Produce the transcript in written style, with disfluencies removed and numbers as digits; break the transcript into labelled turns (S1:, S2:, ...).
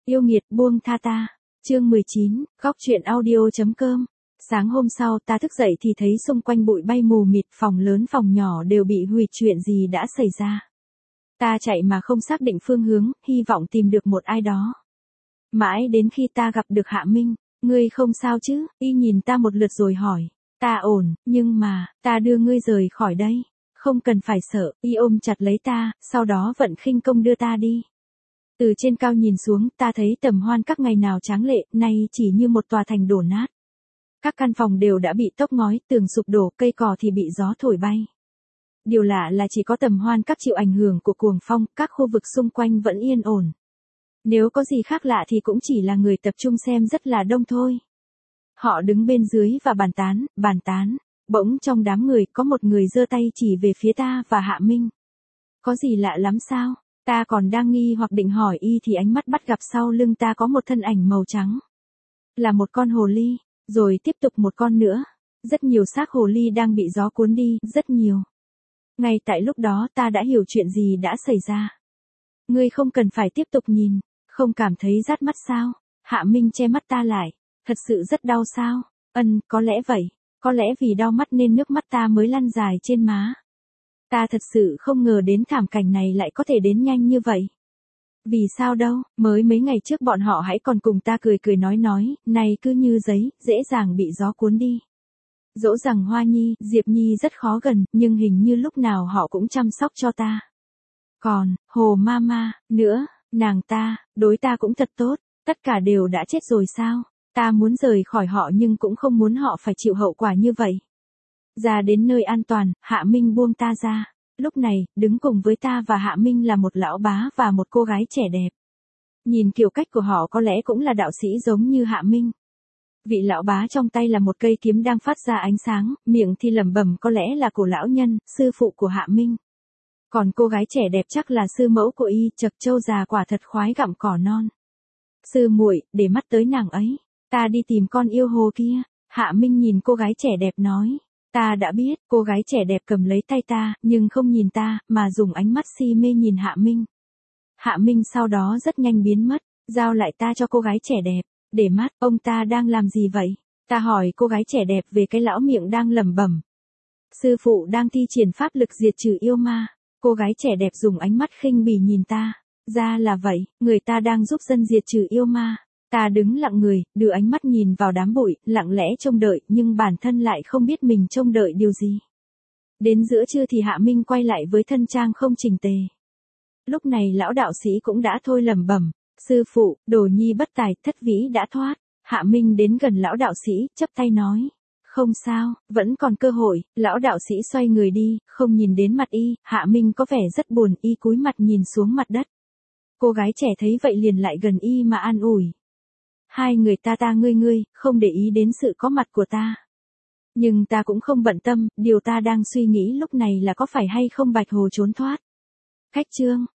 S1: Yêu nghiệt buông tha ta. Chương 19, góc truyện audio.com. Sáng hôm sau ta thức dậy thì thấy xung quanh bụi bay mù mịt, phòng lớn phòng nhỏ đều bị hủy, chuyện gì đã xảy ra. Ta chạy mà không xác định phương hướng, hy vọng tìm được một ai đó. Mãi đến khi ta gặp được Hạ Minh, ngươi không sao chứ, y nhìn ta một lượt rồi hỏi. Ta ổn, nhưng mà, ta đưa ngươi rời khỏi đây. Không cần phải sợ, y ôm chặt lấy ta, sau đó vận khinh công đưa ta đi. Từ trên cao nhìn xuống, ta thấy Tầm Hoan Các ngày nào tráng lệ, nay chỉ như một tòa thành đổ nát. Các căn phòng đều đã bị tốc ngói, tường sụp đổ, cây cỏ thì bị gió thổi bay. Điều lạ là chỉ có Tầm Hoan Các chịu ảnh hưởng của cuồng phong, các khu vực xung quanh vẫn yên ổn. Nếu có gì khác lạ thì cũng chỉ là người tập trung xem rất là đông thôi. Họ đứng bên dưới và bàn tán. Bỗng trong đám người có một người giơ tay chỉ về phía ta và Hạ Minh. Có gì lạ lắm sao? Ta còn đang nghi hoặc định hỏi y thì ánh mắt bắt gặp sau lưng ta có một thân ảnh màu trắng. Là một con hồ ly, rồi tiếp tục một con nữa. Rất nhiều xác hồ ly đang bị gió cuốn đi, rất nhiều. Ngay tại lúc đó ta đã hiểu chuyện gì đã xảy ra. Ngươi không cần phải tiếp tục nhìn, không cảm thấy rát mắt sao? Hạ Minh che mắt ta lại. Thật sự rất đau sao? Có lẽ vậy. Có lẽ vì đau mắt nên nước mắt ta mới lăn dài trên má. Ta thật sự không ngờ đến thảm cảnh này lại có thể đến nhanh như vậy. Vì sao đâu, mới mấy ngày trước bọn họ hãy còn cùng ta cười nói, này cứ như giấy, dễ dàng bị gió cuốn đi. Dẫu rằng Hoa Nhi, Diệp Nhi rất khó gần, nhưng hình như lúc nào họ cũng chăm sóc cho ta. Còn, Hồ Mama, nữa, nàng ta, đối ta cũng thật tốt, tất cả đều đã chết rồi sao? Ta muốn rời khỏi họ nhưng cũng không muốn họ phải chịu hậu quả như vậy. Ra đến nơi an toàn, Hạ Minh buông ta ra. Lúc này, đứng cùng với ta và Hạ Minh là một lão bá và một cô gái trẻ đẹp. Nhìn kiểu cách của họ có lẽ cũng là đạo sĩ giống như Hạ Minh. Vị lão bá trong tay là một cây kiếm đang phát ra ánh sáng, miệng thì lẩm bẩm có lẽ là cổ lão nhân, sư phụ của Hạ Minh. Còn cô gái trẻ đẹp chắc là sư mẫu của y, chật trâu già quả thật khoái gặm cỏ non. Sư muội, để mắt tới nàng ấy. Ta đi tìm con yêu hồ kia. Hạ Minh nhìn cô gái trẻ đẹp nói. Ta đã biết, cô gái trẻ đẹp cầm lấy tay ta, nhưng không nhìn ta, mà dùng ánh mắt si mê nhìn Hạ Minh. Hạ Minh sau đó rất nhanh biến mất, giao lại ta cho cô gái trẻ đẹp. Để mắt, ông ta đang làm gì vậy? Ta hỏi cô gái trẻ đẹp về cái lão miệng đang lẩm bẩm. Sư phụ đang thi triển pháp lực diệt trừ yêu ma. Cô gái trẻ đẹp dùng ánh mắt khinh bỉ nhìn ta. Ra là vậy, người ta đang giúp dân diệt trừ yêu ma. Ta đứng lặng người, đưa ánh mắt nhìn vào đám bụi, lặng lẽ trông đợi, nhưng bản thân lại không biết mình trông đợi điều gì. Đến giữa trưa thì Hạ Minh quay lại với thân trang không chỉnh tề. Lúc này lão đạo sĩ cũng đã thôi lẩm bẩm, sư phụ, đồ nhi bất tài, thất vĩ đã thoát. Hạ Minh đến gần lão đạo sĩ, chắp tay nói. Không sao, vẫn còn cơ hội. Lão đạo sĩ xoay người đi, không nhìn đến mặt y. Hạ Minh có vẻ rất buồn, y cúi mặt nhìn xuống mặt đất. Cô gái trẻ thấy vậy liền lại gần y mà an ủi. Hai người ta ngươi, không để ý đến sự có mặt của ta. Nhưng ta cũng không bận tâm, điều ta đang suy nghĩ lúc này là có phải hay không Bạch Hồ trốn thoát. Khách chương.